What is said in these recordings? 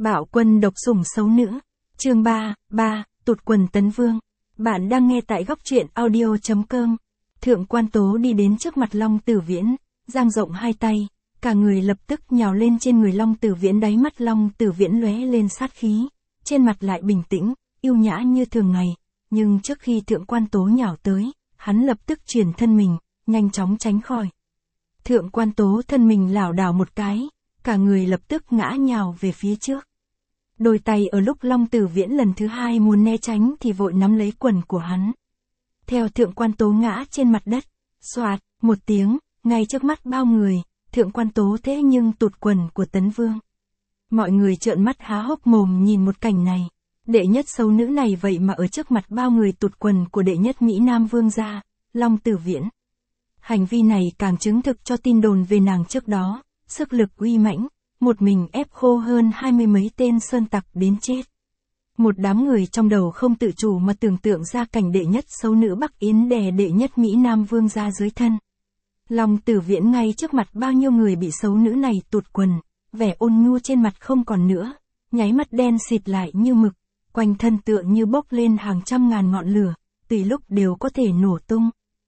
Bạo quân độc sủng xấu nữ. Chương 3, tụt quần Tấn Vương. Bạn đang nghe tại góc truyện audio.com. Thượng Quan Tố đi đến trước mặt Long Tử Viễn, dang rộng hai tay, cả người lập tức nhào lên trên người Long Tử Viễn, đáy mắt Long Tử Viễn lóe lên sát khí, trên mặt lại bình tĩnh, yêu nhã như thường ngày, nhưng trước khi Thượng Quan Tố nhào tới, hắn lập tức chuyển thân mình, nhanh chóng tránh khỏi. Thượng Quan Tố thân mình lảo đảo một cái, cả người lập tức ngã nhào về phía trước. Đôi tay ở lúc Long Tử Viễn lần thứ hai muốn né tránh thì vội nắm lấy quần của hắn. Theo Thượng Quan Tố ngã trên mặt đất, xoạt, một tiếng, ngay trước mắt bao người, Thượng Quan Tố thế nhưng tụt quần của Tấn Vương. Mọi người trợn mắt há hốc mồm nhìn một cảnh này. Đệ nhất xấu nữ này vậy mà ở trước mặt bao người tụt quần của đệ nhất Mỹ Nam Vương gia, Long Tử Viễn. Hành vi này càng chứng thực cho tin đồn về nàng trước đó, sức lực uy mãnh, một mình ép khô hơn 20 mấy tên sơn tặc đến chết. Một đám người trong đầu không tự chủ mà tưởng tượng ra cảnh đệ nhất xấu nữ Bắc Yến đè đệ nhất Mỹ Nam Vương gia dưới thân. Long Tử Viễn ngay trước mặt bao nhiêu người bị xấu nữ này tụt quần, vẻ ôn nhu trên mặt không còn nữa, nháy mắt đen xịt lại như mực, quanh thân tựa như bốc lên hàng trăm ngàn ngọn lửa, tùy lúc đều có thể nổ tung.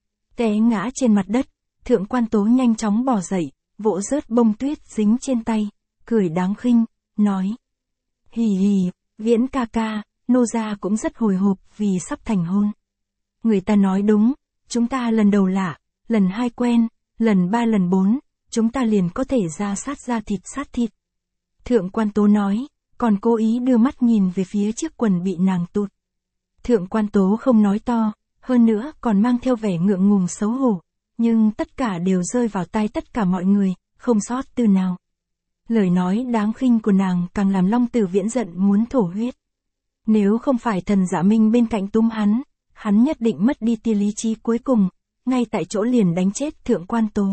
Té ngã trên mặt đất, Thượng Quan Tố nhanh chóng bò dậy, vỗ rớt bông tuyết dính trên tay, cười đáng khinh, nói: "Hì hì, Viễn ca ca, nô gia cũng rất hồi hộp vì sắp thành hôn. Người ta nói đúng, chúng ta lần đầu lạ, lần hai quen, lần ba lần bốn, chúng ta liền có thể ra sát thịt." Thượng Quan Tố nói, còn cố ý đưa mắt nhìn về phía chiếc quần bị nàng tụt. Thượng Quan Tố không nói to, hơn nữa còn mang theo vẻ ngượng ngùng xấu hổ, nhưng tất cả đều rơi vào tai tất cả mọi người, không sót từ nào. Lời nói đáng khinh của nàng càng làm Long Tử Viễn giận muốn thổ huyết. Nếu không phải thần Dạ Minh bên cạnh túm hắn nhất định mất đi tia lý trí cuối cùng, ngay tại chỗ liền đánh chết Thượng Quan Tố.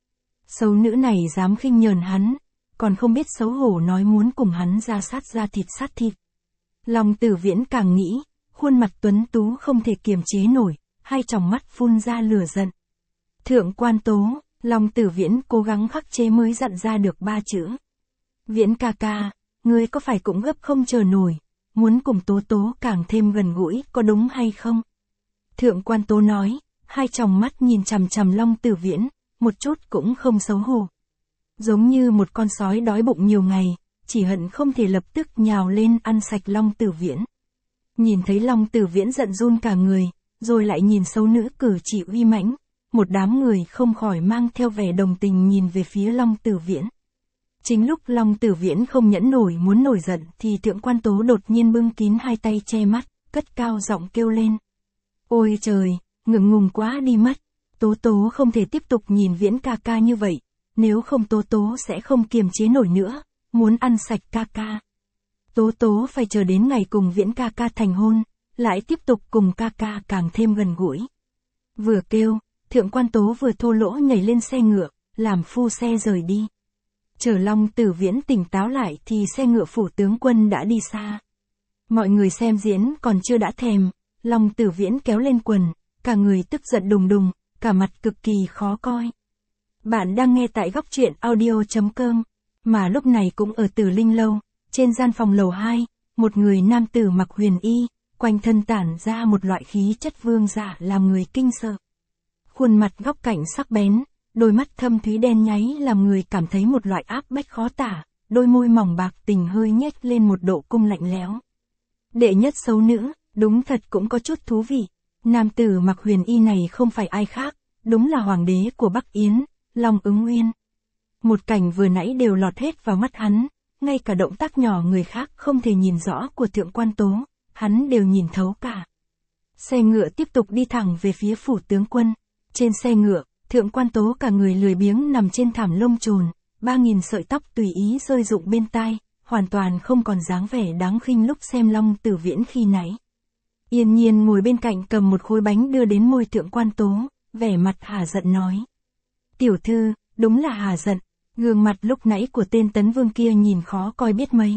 Xấu nữ này dám khinh nhờn hắn, còn không biết xấu hổ nói muốn cùng hắn ra sát thịt. Long Tử Viễn càng nghĩ, khuôn mặt tuấn tú không thể kiềm chế nổi, hai tròng mắt phun ra lửa giận. Thượng Quan Tố, Long Tử Viễn cố gắng khắc chế mới dặn ra được ba chữ: "Viễn ca ca, ngươi có phải cũng gấp không chờ nổi, muốn cùng Tố Tố càng thêm gần gũi, có đúng hay không?" Thượng Quan Tố nói, hai tròng mắt nhìn chằm chằm Long Tử Viễn, một chút cũng không xấu hổ. Giống như một con sói đói bụng nhiều ngày, chỉ hận không thể lập tức nhào lên ăn sạch Long Tử Viễn. Nhìn thấy Long Tử Viễn giận run cả người, rồi lại nhìn xấu nữ cử chỉ uy mãnh, một đám người không khỏi mang theo vẻ đồng tình nhìn về phía Long Tử Viễn. Chính lúc Long Tử Viễn không nhẫn nổi muốn nổi giận thì Thượng Quan Tố đột nhiên bưng kín hai tay che mắt, cất cao giọng kêu lên: "Ôi trời, ngượng ngùng quá đi mất, Tố Tố không thể tiếp tục nhìn Viễn ca ca như vậy, nếu không Tố Tố sẽ không kiềm chế nổi nữa, muốn ăn sạch ca ca. Tố Tố phải chờ đến ngày cùng Viễn ca ca thành hôn, lại tiếp tục cùng ca ca càng thêm gần gũi." Vừa kêu, Thượng Quan Tố vừa thô lỗ nhảy lên xe ngựa, làm phu xe rời đi. Chờ Long Tử Viễn tỉnh táo lại thì xe ngựa phủ tướng quân đã đi xa. Mọi người xem diễn còn chưa đã thèm, Long Tử Viễn kéo lên quần, cả người tức giận đùng đùng, cả mặt cực kỳ khó coi. Bạn đang nghe tại góc truyện audio.com, mà lúc này cũng ở Tử Linh Lâu, trên gian phòng lầu 2, một người nam tử mặc huyền y, quanh thân tản ra một loại khí chất vương giả làm người kinh sợ. Khuôn mặt góc cạnh sắc bén, đôi mắt thâm thúy đen nháy làm người cảm thấy một loại áp bách khó tả, đôi môi mỏng bạc tình hơi nhếch lên một độ cung lạnh lẽo. Đệ nhất xấu nữ, đúng thật cũng có chút thú vị. Nam tử mặc huyền y này không phải ai khác, đúng là hoàng đế của Bắc Yến, Long Ứng Uyên. Một cảnh vừa nãy đều lọt hết vào mắt hắn, ngay cả động tác nhỏ người khác không thể nhìn rõ của Thượng Quan Tố, hắn đều nhìn thấu cả. Xe ngựa tiếp tục đi thẳng về phía phủ tướng quân. Trên xe ngựa, Thượng Quan Tố cả người lười biếng nằm trên thảm lông trồn, 3000 sợi tóc tùy ý rơi rụng bên tai, hoàn toàn không còn dáng vẻ đáng khinh lúc xem Long Tử Viễn khi nãy. Yên Nhiên ngồi bên cạnh cầm một khối bánh đưa đến môi Thượng Quan Tố, vẻ mặt hả giận nói: "Tiểu thư, đúng là hả giận." Gương mặt lúc nãy của tên Tấn Vương kia nhìn khó coi biết mấy.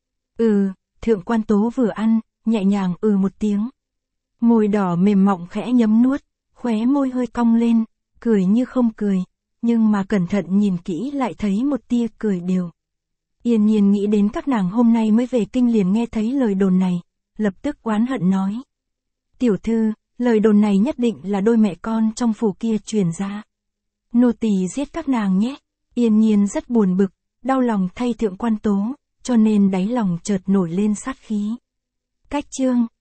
Thượng Quan Tố vừa ăn, nhẹ nhàng một tiếng. Môi đỏ mềm mọng khẽ nhấm nuốt, khóe môi hơi cong lên, cười như không cười, nhưng mà cẩn thận nhìn kỹ lại thấy một tia cười đều. Yên Nhiên nghĩ đến các nàng hôm nay mới về kinh liền nghe thấy lời đồn này, lập tức oán hận nói. Tiểu thư, lời đồn này nhất định là đôi mẹ con trong phủ kia truyền ra. Nô tỳ giết các nàng nhé. Yên Nhiên rất buồn bực, đau lòng thay Thượng Quan Tố, cho nên đáy lòng chợt nổi lên sát khí. Cách chương